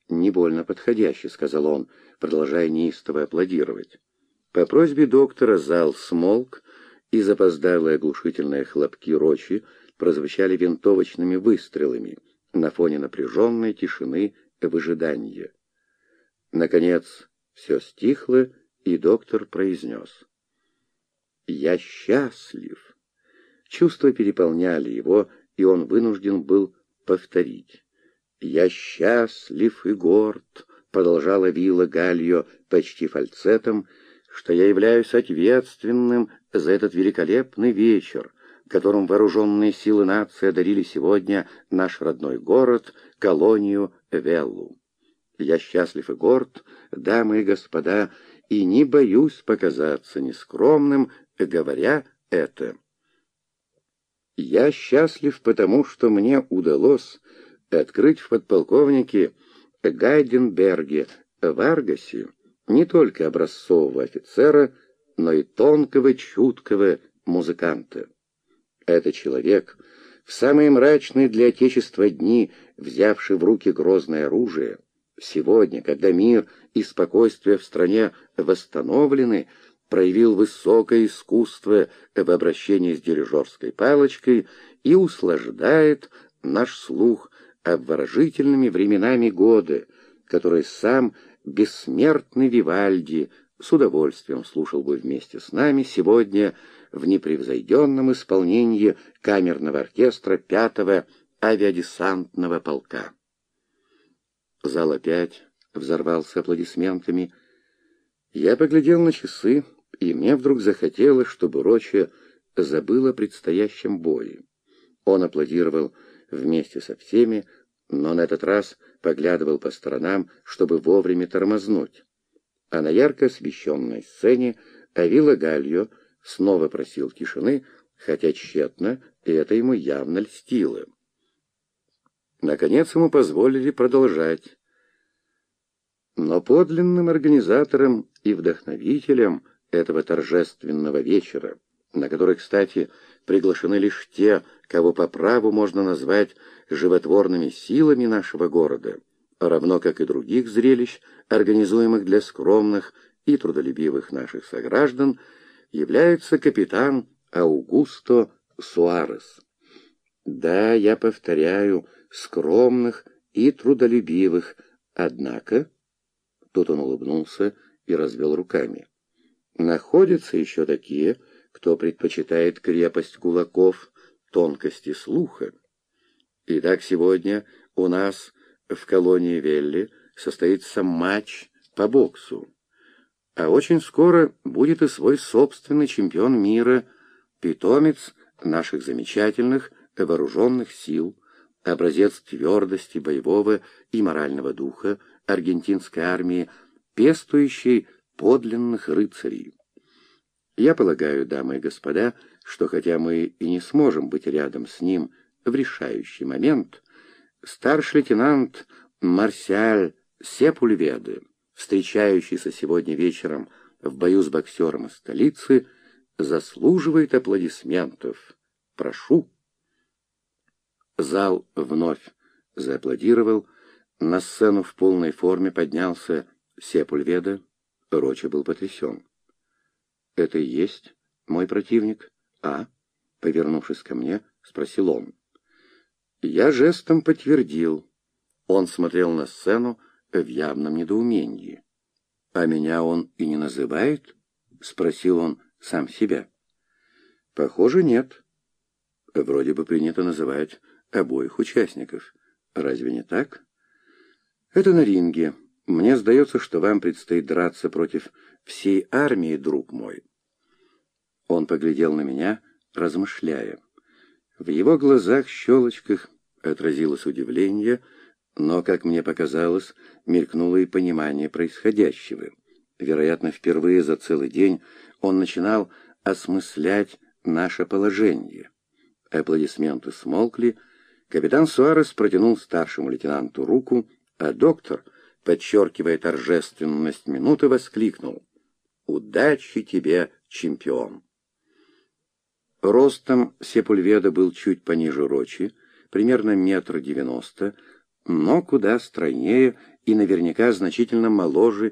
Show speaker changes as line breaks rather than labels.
«Не больно подходящий», — сказал он, продолжая неистово аплодировать. По просьбе доктора зал смолк, и запоздалые оглушительные хлопки Рочи прозвучали винтовочными выстрелами на фоне напряженной тишины выжидания. Наконец все стихло, и доктор произнес: «Я счастлив». Чувства переполняли его, и он вынужден был повторить. «Я счастлив и горд», — продолжала Вилла Гальо почти фальцетом, «что я являюсь ответственным за этот великолепный вечер, которым вооруженные силы нации одарили сегодня наш родной город, колонию Веллу. Я счастлив и горд, дамы и господа, и не боюсь показаться нескромным, говоря это. Я счастлив, потому что мне удалось открыть в подполковнике Гайденберге Варгасе не только образцового офицера, но и тонкого, чуткого музыканта. Это человек, в самые мрачные для Отечества дни, взявший в руки грозное оружие, сегодня, когда мир и спокойствие в стране восстановлены, проявил высокое искусство в обращении с дирижерской палочкой и услаждает наш слух обворожительными временами года, которые сам бессмертный Вивальди с удовольствием слушал бы вместе с нами сегодня в непревзойденном исполнении камерного оркестра 5-го авиадесантного полка. Зал опять взорвался аплодисментами. Я поглядел на часы, и мне вдруг захотелось, чтобы Рочи забыл о предстоящем бое. Он аплодировал вместе со всеми, но на этот раз поглядывал по сторонам, чтобы вовремя тормознуть. А на ярко освещенной сцене Авила Гальо снова просил тишины, хотя тщетно, и это ему явно льстило. Наконец ему позволили продолжать. Но подлинным организатором и вдохновителем этого торжественного вечера, на который, кстати, приглашены лишь те, кого по праву можно назвать животворными силами нашего города, равно как и других зрелищ, организуемых для скромных и трудолюбивых наших сограждан, является капитан Аугусто Суарес. Да, я повторяю, скромных и трудолюбивых, однако... Тут он улыбнулся и развел руками. Находятся еще такие, кто предпочитает крепость кулаков, тонкости слуха. Итак, сегодня у нас в колонии Велли состоится матч по боксу. А очень скоро будет и свой собственный чемпион мира, питомец наших замечательных вооруженных сил, образец твердости боевого и морального духа аргентинской армии, пестующей подлинных рыцарей. Я полагаю, дамы и господа, что хотя мы и не сможем быть рядом с ним в решающий момент, старший лейтенант Марсиаль Сепульведе, встречающийся сегодня вечером в бою с боксером из столицы, заслуживает аплодисментов. Прошу. Зал вновь зааплодировал. На сцену в полной форме поднялся Сепульведе. Рочи был потрясен. «Это и есть мой противник, а?» Повернувшись ко мне, спросил он. Я жестом подтвердил. Он смотрел на сцену в явном недоумении. «А меня он и не называет?» — спросил он сам себя. «Похоже, нет. Вроде бы принято называть обоих участников. Разве не так? Это на ринге. Мне сдается, что вам предстоит драться против всей армии, друг мой». Он поглядел на меня, размышляя. В его глазах-щелочках отразилось удивление, но, как мне показалось, мелькнуло и понимание происходящего. Вероятно, впервые за целый день он начинал осмыслять наше положение. Аплодисменты смолкли. Капитан Суарес протянул старшему лейтенанту руку, а доктор, подчеркивая торжественность минуты, воскликнул: «Удачи тебе, чемпион!» Ростом Сепульведе был чуть пониже Рочи, примерно 1,90 м, но куда стройнее и наверняка значительно моложе